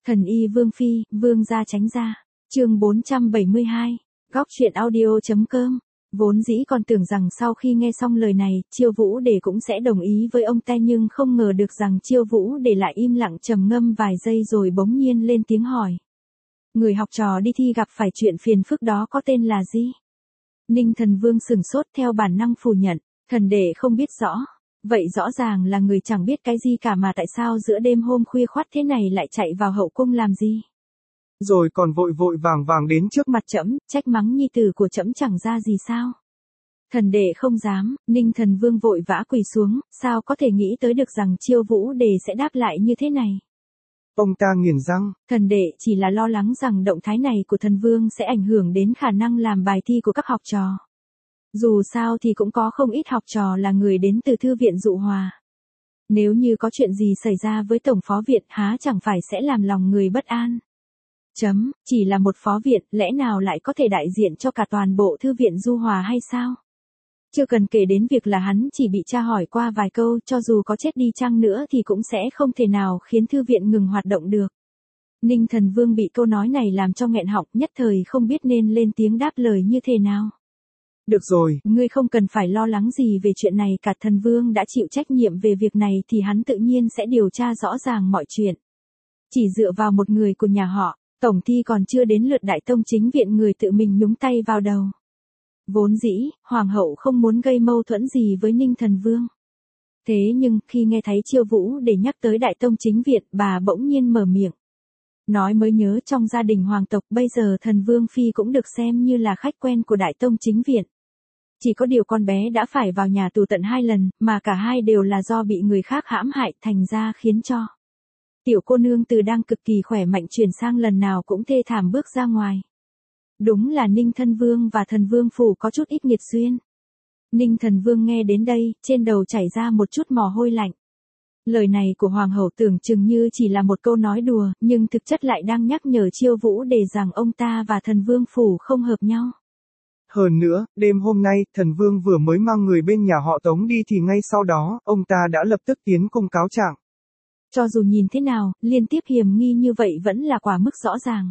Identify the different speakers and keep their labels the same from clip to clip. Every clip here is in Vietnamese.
Speaker 1: Thần y Vương Phi, Vương gia tránh ra. Chương 472. Góc truyện audio.com. Vốn dĩ còn tưởng rằng sau khi nghe xong lời này, Chiêu Vũ Đề cũng sẽ đồng ý với ông ta, nhưng không ngờ được rằng Chiêu Vũ Đề lại im lặng trầm ngâm vài giây rồi bỗng nhiên lên tiếng hỏi. Người học trò đi thi gặp phải chuyện phiền phức đó có tên là gì? Ninh Thần Vương sửng sốt, theo bản năng phủ nhận. Thần đệ không biết rõ. Vậy rõ ràng là người chẳng biết cái gì cả, mà tại sao giữa đêm hôm khuya khoắt thế này lại chạy vào hậu cung làm gì?
Speaker 2: Rồi còn vội vội vàng vàng đến trước mặt
Speaker 1: trẫm, trách mắng nhi tử của trẫm chẳng ra gì sao? Thần đệ không dám. Ninh Thần Vương vội vã quỳ xuống, sao có thể nghĩ tới được rằng Chiêu Vũ Đề sẽ đáp lại như thế này.
Speaker 2: Ông ta nghiến răng.
Speaker 1: Thần đệ chỉ là lo lắng rằng động thái này của thần vương sẽ ảnh hưởng đến khả năng làm bài thi của các học trò. Dù sao thì cũng có không ít học trò là người đến từ thư viện Dụ Hòa. Nếu như có chuyện gì xảy ra với tổng phó viện, há chẳng phải sẽ làm lòng người bất an. Chỉ là một phó viện, lẽ nào lại có thể đại diện cho cả toàn bộ thư viện Du Hòa hay sao? Chưa cần kể đến việc là hắn chỉ bị tra hỏi qua vài câu, cho dù có chết đi chăng nữa thì cũng sẽ không thể nào khiến thư viện ngừng hoạt động được. Ninh Thần Vương bị câu nói này làm cho nghẹn họng, nhất thời không biết nên lên tiếng đáp lời như thế nào.
Speaker 2: Được rồi,
Speaker 1: ngươi không cần phải lo lắng gì về chuyện này cả, thần vương đã chịu trách nhiệm về việc này thì hắn tự nhiên sẽ điều tra rõ ràng mọi chuyện. Chỉ dựa vào một người của nhà họ, tổng thi còn chưa đến lượt Đại Tông Chính Viện người tự mình nhúng tay vào đầu. Vốn dĩ, Hoàng hậu không muốn gây mâu thuẫn gì với Ninh Thần Vương. Thế nhưng, khi nghe thấy Chiêu Vũ Đề nhắc tới Đại Tông Chính Viện, bà bỗng nhiên mở miệng. Nói mới nhớ, trong gia đình hoàng tộc bây giờ thần Vương Phi cũng được xem như là khách quen của Đại Tông Chính Viện. Chỉ có điều con bé đã phải vào nhà tù tận 2 lần, mà cả hai đều là do bị người khác hãm hại, thành ra khiến cho tiểu cô nương từ đang cực kỳ khỏe mạnh chuyển sang lần nào cũng thê thảm bước ra ngoài. Đúng là Ninh Thân Vương và thần Vương phủ có chút ít nghiệt duyên. Ninh Thần Vương nghe đến đây, trên đầu chảy ra một chút mồ hôi lạnh. Lời này của Hoàng hậu tưởng chừng như chỉ là một câu nói đùa, nhưng thực chất lại đang nhắc nhở Chiêu Vũ Đề rằng ông ta và thần Vương phủ không hợp nhau.
Speaker 2: Hơn nữa, đêm hôm nay, thần Vương vừa mới mang người bên nhà họ Tống đi thì ngay sau đó, ông ta đã lập tức tiến cung cáo trạng.
Speaker 1: Cho dù nhìn thế nào, liên tiếp hiểm nghi như vậy vẫn là quá mức rõ ràng.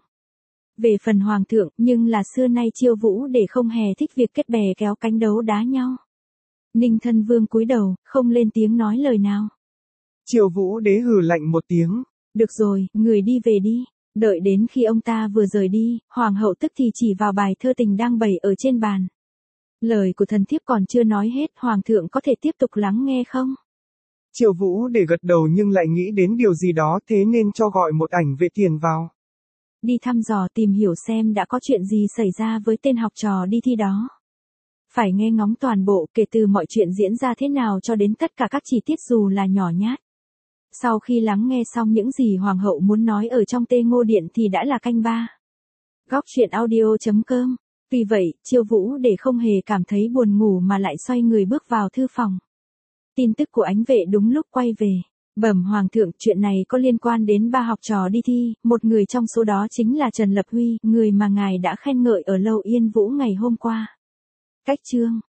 Speaker 1: Về phần Hoàng thượng, nhưng là xưa nay Chiêu Vũ Đề không hề thích việc kết bè kéo cánh đấu đá nhau. Ninh Thân Vương cúi đầu, không lên tiếng nói lời nào.
Speaker 2: Chiêu Vũ Đế hừ lạnh một tiếng.
Speaker 1: Được rồi, người đi về đi. Đợi đến khi ông ta vừa rời đi, Hoàng hậu tức thì chỉ vào bài thơ tình đang bày ở trên bàn. Lời của thần thiếp còn chưa nói hết, Hoàng thượng có thể tiếp tục lắng nghe không?
Speaker 2: Chiêu Vũ Đề gật đầu nhưng lại nghĩ đến điều gì đó, thế nên cho gọi một ảnh vệ tiền vào.
Speaker 1: Đi thăm dò tìm hiểu xem đã có chuyện gì xảy ra với tên học trò đi thi đó. Phải nghe ngóng toàn bộ, kể từ mọi chuyện diễn ra thế nào cho đến tất cả các chi tiết dù là nhỏ nhát. Sau khi lắng nghe xong những gì Hoàng hậu muốn nói ở trong Tê Ngô Điện thì đã là canh 3. Góc truyện audio.com. Vì vậy, Chiêu Vũ Đề không hề cảm thấy buồn ngủ mà lại xoay người bước vào thư phòng. Tin tức của Ánh Vệ đúng lúc quay về. Bẩm Hoàng thượng, chuyện này có liên quan đến 3 học trò đi thi, một người trong số đó chính là Trần Lập Huy, người mà ngài đã khen ngợi ở Lâu Yên Vũ ngày hôm qua. Cách chương